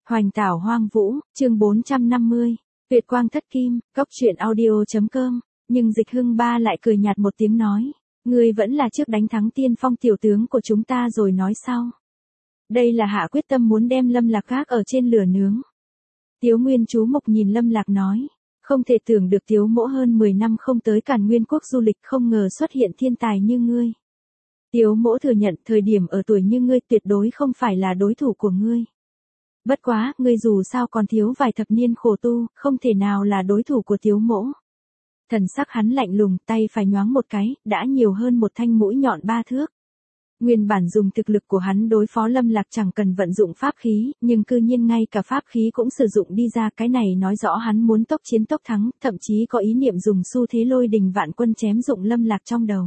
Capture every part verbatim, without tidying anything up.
Hoành tảo hoang vũ, chương bốn trăm năm mươi. Tuyệt quang thất kim, cốc truyện audio.com. Nhưng Dịch Hưng Ba lại cười nhạt một tiếng nói. Ngươi vẫn là trước đánh thắng Tiên Phong tiểu tướng của chúng ta rồi nói sau. Đây là hạ quyết tâm muốn đem Lâm Lạc gác ở trên lửa nướng. Tiếu Nguyên chú mục nhìn Lâm Lạc nói. Không thể tưởng được Tiếu mỗ hơn mười năm không tới Càn Nguyên quốc du lịch, không ngờ xuất hiện thiên tài như ngươi. Tiếu mỗ thừa nhận thời điểm ở tuổi như ngươi tuyệt đối không phải là đối thủ của ngươi. Bất quá, ngươi dù sao còn thiếu vài thập niên khổ tu, không thể nào là đối thủ của Tiếu mỗ. Thần sắc hắn lạnh lùng, tay phải nhoáng một cái, đã nhiều hơn một thanh mũi nhọn ba thước. Nguyên bản dùng thực lực của hắn đối phó Lâm Lạc chẳng cần vận dụng pháp khí, nhưng cư nhiên ngay cả pháp khí cũng sử dụng đi ra, cái này nói rõ hắn muốn tốc chiến tốc thắng, thậm chí có ý niệm dùng xu thế lôi đình vạn quân chém dụng Lâm Lạc trong đầu.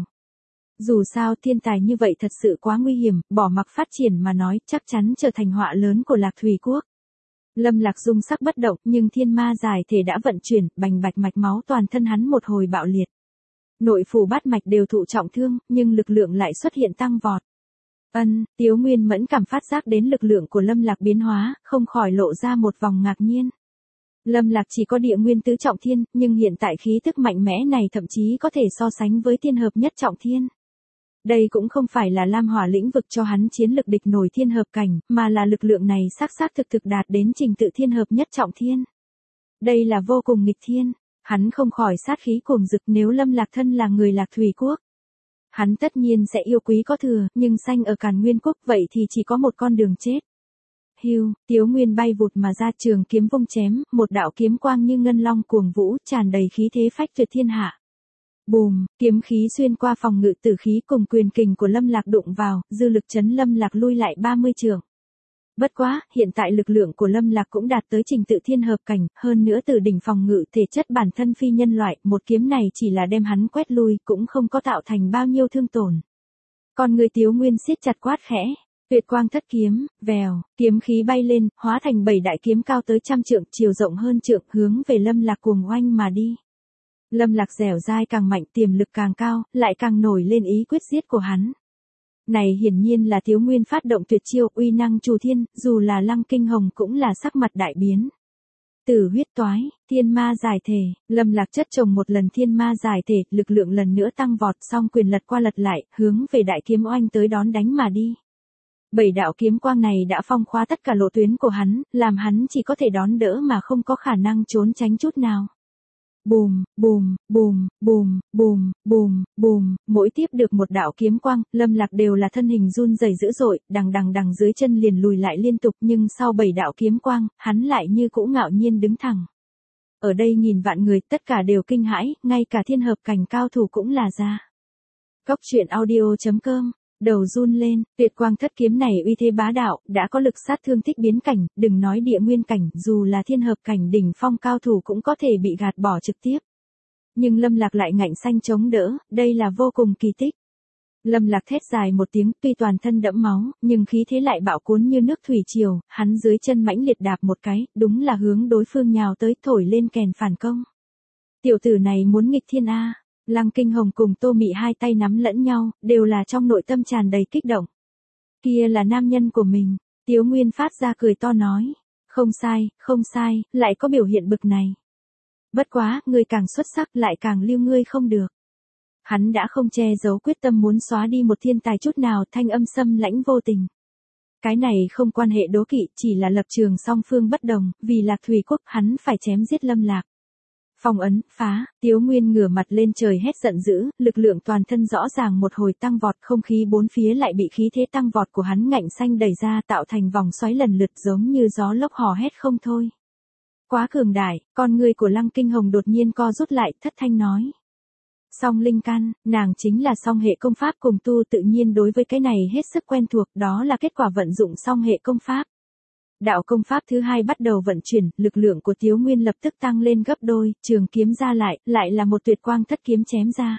Dù sao thiên tài như vậy thật sự quá nguy hiểm, bỏ mặc phát triển mà nói chắc chắn trở thành họa lớn của Lạc Thủy Quốc. Lâm Lạc dung sắc bất động, nhưng thiên ma giải thể đã vận chuyển, bành bạch mạch máu toàn thân hắn một hồi bạo liệt. Nội phủ bát mạch đều thụ trọng thương, nhưng lực lượng lại xuất hiện tăng vọt. Ân, Tiếu Nguyên mẫn cảm phát giác đến lực lượng của Lâm Lạc biến hóa, không khỏi lộ ra một vòng ngạc nhiên. Lâm Lạc chỉ có địa nguyên tứ trọng thiên, nhưng hiện tại khí tức mạnh mẽ này thậm chí có thể so sánh với thiên hợp nhất trọng thiên. Đây cũng không phải là lam hỏa lĩnh vực cho hắn chiến lực địch nổi thiên hợp cảnh, mà là lực lượng này xác xác thực thực đạt đến trình tự thiên hợp nhất trọng thiên. Đây là vô cùng nghịch thiên, hắn không khỏi sát khí cuồng dực, nếu Lâm Lạc thân là người Lạc Thủy Quốc. Hắn tất nhiên sẽ yêu quý có thừa, nhưng sanh ở Càn Nguyên Quốc vậy thì chỉ có một con đường chết. Hưu, Tiếu Nguyên bay vụt mà ra, trường kiếm vung chém, một đạo kiếm quang như ngân long cuồng vũ, tràn đầy khí thế phách tuyệt thiên hạ. Bùm, kiếm khí xuyên qua phòng ngự tử khí cùng quyền kình của Lâm Lạc đụng vào, dư lực chấn Lâm Lạc lui lại ba mươi trượng. Bất quá, hiện tại lực lượng của Lâm Lạc cũng đạt tới trình tự thiên hợp cảnh, hơn nữa từ đỉnh phòng ngự thể chất bản thân phi nhân loại, một kiếm này chỉ là đem hắn quét lui, cũng không có tạo thành bao nhiêu thương tổn. Còn người Tiếu Nguyên siết chặt quát khẽ, tuyệt quang thất kiếm, vèo, kiếm khí bay lên, hóa thành bảy đại kiếm cao tới trăm trượng, chiều rộng hơn trượng, hướng về Lâm Lạc cuồng oanh mà đi. Lâm Lạc dẻo dai càng mạnh, tiềm lực càng cao, lại càng nổi lên ý quyết giết của hắn. Này hiển nhiên là Tiếu Nguyên phát động tuyệt chiêu uy năng trù thiên, dù là Lăng Kinh Hồng cũng là sắc mặt đại biến. Tử huyết toái, thiên ma giải thể, Lâm Lạc chất chồng một lần thiên ma giải thể, lực lượng lần nữa tăng vọt, song quyền lật qua lật lại, hướng về đại kiếm oanh tới đón đánh mà đi. Bảy đạo kiếm quang này đã phong khóa tất cả lộ tuyến của hắn, làm hắn chỉ có thể đón đỡ mà không có khả năng trốn tránh chút nào. Bùm, bùm, bùm, bùm, bùm, bùm, bùm, mỗi tiếp được một đạo kiếm quang, Lâm Lạc đều là thân hình run rẩy dữ dội, đằng đằng đằng dưới chân liền lùi lại liên tục, nhưng sau bảy đạo kiếm quang, hắn lại như cũ ngạo nhiên đứng thẳng. Ở đây nghìn vạn người, tất cả đều kinh hãi, ngay cả thiên hợp cảnh cao thủ cũng là ra. Cốc truyện audio.com. Đầu run lên, tuyệt quang thất kiếm này uy thế bá đạo, đã có lực sát thương thích biến cảnh, đừng nói địa nguyên cảnh, dù là thiên hợp cảnh đỉnh phong cao thủ cũng có thể bị gạt bỏ trực tiếp. Nhưng Lâm Lạc lại ngạnh xanh chống đỡ, đây là vô cùng kỳ tích. Lâm Lạc thét dài một tiếng, tuy toàn thân đẫm máu, nhưng khí thế lại bạo cuốn như nước thủy triều, hắn dưới chân mãnh liệt đạp một cái, đúng là hướng đối phương nhào tới, thổi lên kèn phản công. Tiểu tử này muốn nghịch thiên a. Lăng Kinh Hồng cùng Tô Mị hai tay nắm lẫn nhau, đều là trong nội tâm tràn đầy kích động. Kia là nam nhân của mình, Tiếu Nguyên phát ra cười to nói. Không sai, không sai, lại có biểu hiện bực này. Bất quá, ngươi càng xuất sắc lại càng lưu ngươi không được. Hắn đã không che giấu quyết tâm muốn xóa đi một thiên tài chút nào, thanh âm xâm lãnh vô tình. Cái này không quan hệ đố kỵ, chỉ là lập trường song phương bất đồng, vì Lạc Thủy Quốc hắn phải chém giết Lâm Lạc. Phong ấn, phá, Tiếu Nguyên ngửa mặt lên trời hét giận dữ, lực lượng toàn thân rõ ràng một hồi tăng vọt, không khí bốn phía lại bị khí thế tăng vọt của hắn ngạnh xanh đẩy ra, tạo thành vòng xoáy lần lượt giống như gió lốc hò hét không thôi. Quá cường đại, con người của Lăng Kinh Hồng đột nhiên co rút lại, thất thanh nói. Song linh căn, nàng chính là song hệ công pháp cùng tu, tự nhiên đối với cái này hết sức quen thuộc, đó là kết quả vận dụng song hệ công pháp. Đạo công pháp thứ hai bắt đầu vận chuyển, lực lượng của Tiếu Nguyên lập tức tăng lên gấp đôi, trường kiếm ra lại, lại là một tuyệt quang thất kiếm chém ra.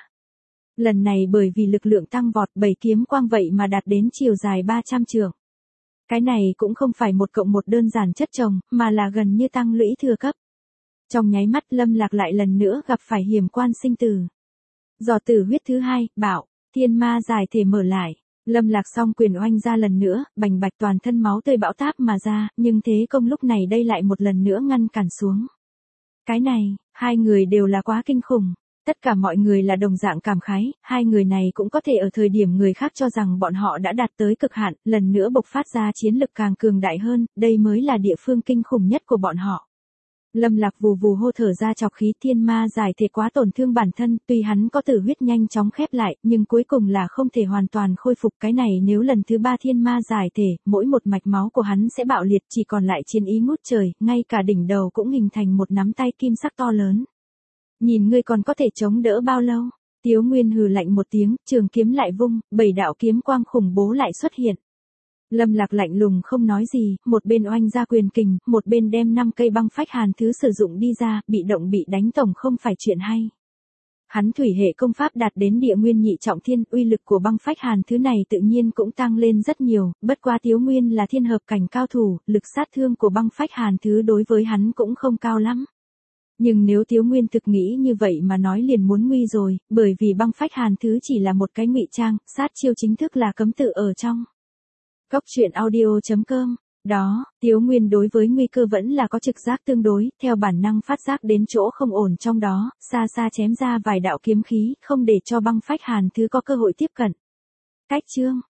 Lần này bởi vì lực lượng tăng vọt, bảy kiếm quang vậy mà đạt đến chiều dài ba trăm trượng. Cái này cũng không phải một cộng một đơn giản chất chồng, mà là gần như tăng lũy thừa cấp. Trong nháy mắt Lâm Lạc lại lần nữa gặp phải hiểm quan sinh tử. Giò tử huyết thứ hai, bảo, thiên ma giải thể mở lại. Lâm Lạc song quyền oanh ra lần nữa, bành bạch toàn thân máu tươi bão táp mà ra, nhưng thế công lúc này đây lại một lần nữa ngăn cản xuống. Cái này, hai người đều là quá kinh khủng. Tất cả mọi người là đồng dạng cảm khái, hai người này cũng có thể ở thời điểm người khác cho rằng bọn họ đã đạt tới cực hạn, lần nữa bộc phát ra chiến lực càng cường đại hơn, đây mới là địa phương kinh khủng nhất của bọn họ. Lâm Lạc vù vù hô thở ra chọc khí, thiên ma giải thể quá tổn thương bản thân, tuy hắn có tử huyết nhanh chóng khép lại, nhưng cuối cùng là không thể hoàn toàn khôi phục. Cái này nếu lần thứ ba thiên ma giải thể, mỗi một mạch máu của hắn sẽ bạo liệt, chỉ còn lại chiến ý ngút trời, ngay cả đỉnh đầu cũng hình thành một nắm tay kim sắc to lớn. Nhìn ngươi còn có thể chống đỡ bao lâu? Tiếu Nguyên hừ lạnh một tiếng, trường kiếm lại vung, bảy đạo kiếm quang khủng bố lại xuất hiện. Lâm Lạc lạnh lùng không nói gì, một bên oanh ra quyền kình, một bên đem năm cây băng phách hàn thứ sử dụng đi ra, bị động bị đánh tổng không phải chuyện hay. Hắn thủy hệ công pháp đạt đến địa nguyên nhị trọng thiên, uy lực của băng phách hàn thứ này tự nhiên cũng tăng lên rất nhiều, bất quá Tiếu Nguyên là thiên hợp cảnh cao thủ, lực sát thương của băng phách hàn thứ đối với hắn cũng không cao lắm. Nhưng nếu Tiếu Nguyên thực nghĩ như vậy mà nói liền muốn nguy rồi, bởi vì băng phách hàn thứ chỉ là một cái ngụy trang, sát chiêu chính thức là cấm tự ở trong. Góc truyện audio chấm com. Đó, Tiếu Nguyên đối với nguy cơ vẫn là có trực giác tương đối, theo bản năng phát giác đến chỗ không ổn trong đó, xa xa chém ra vài đạo kiếm khí, không để cho băng phách hàn thứ có cơ hội tiếp cận. Cách chương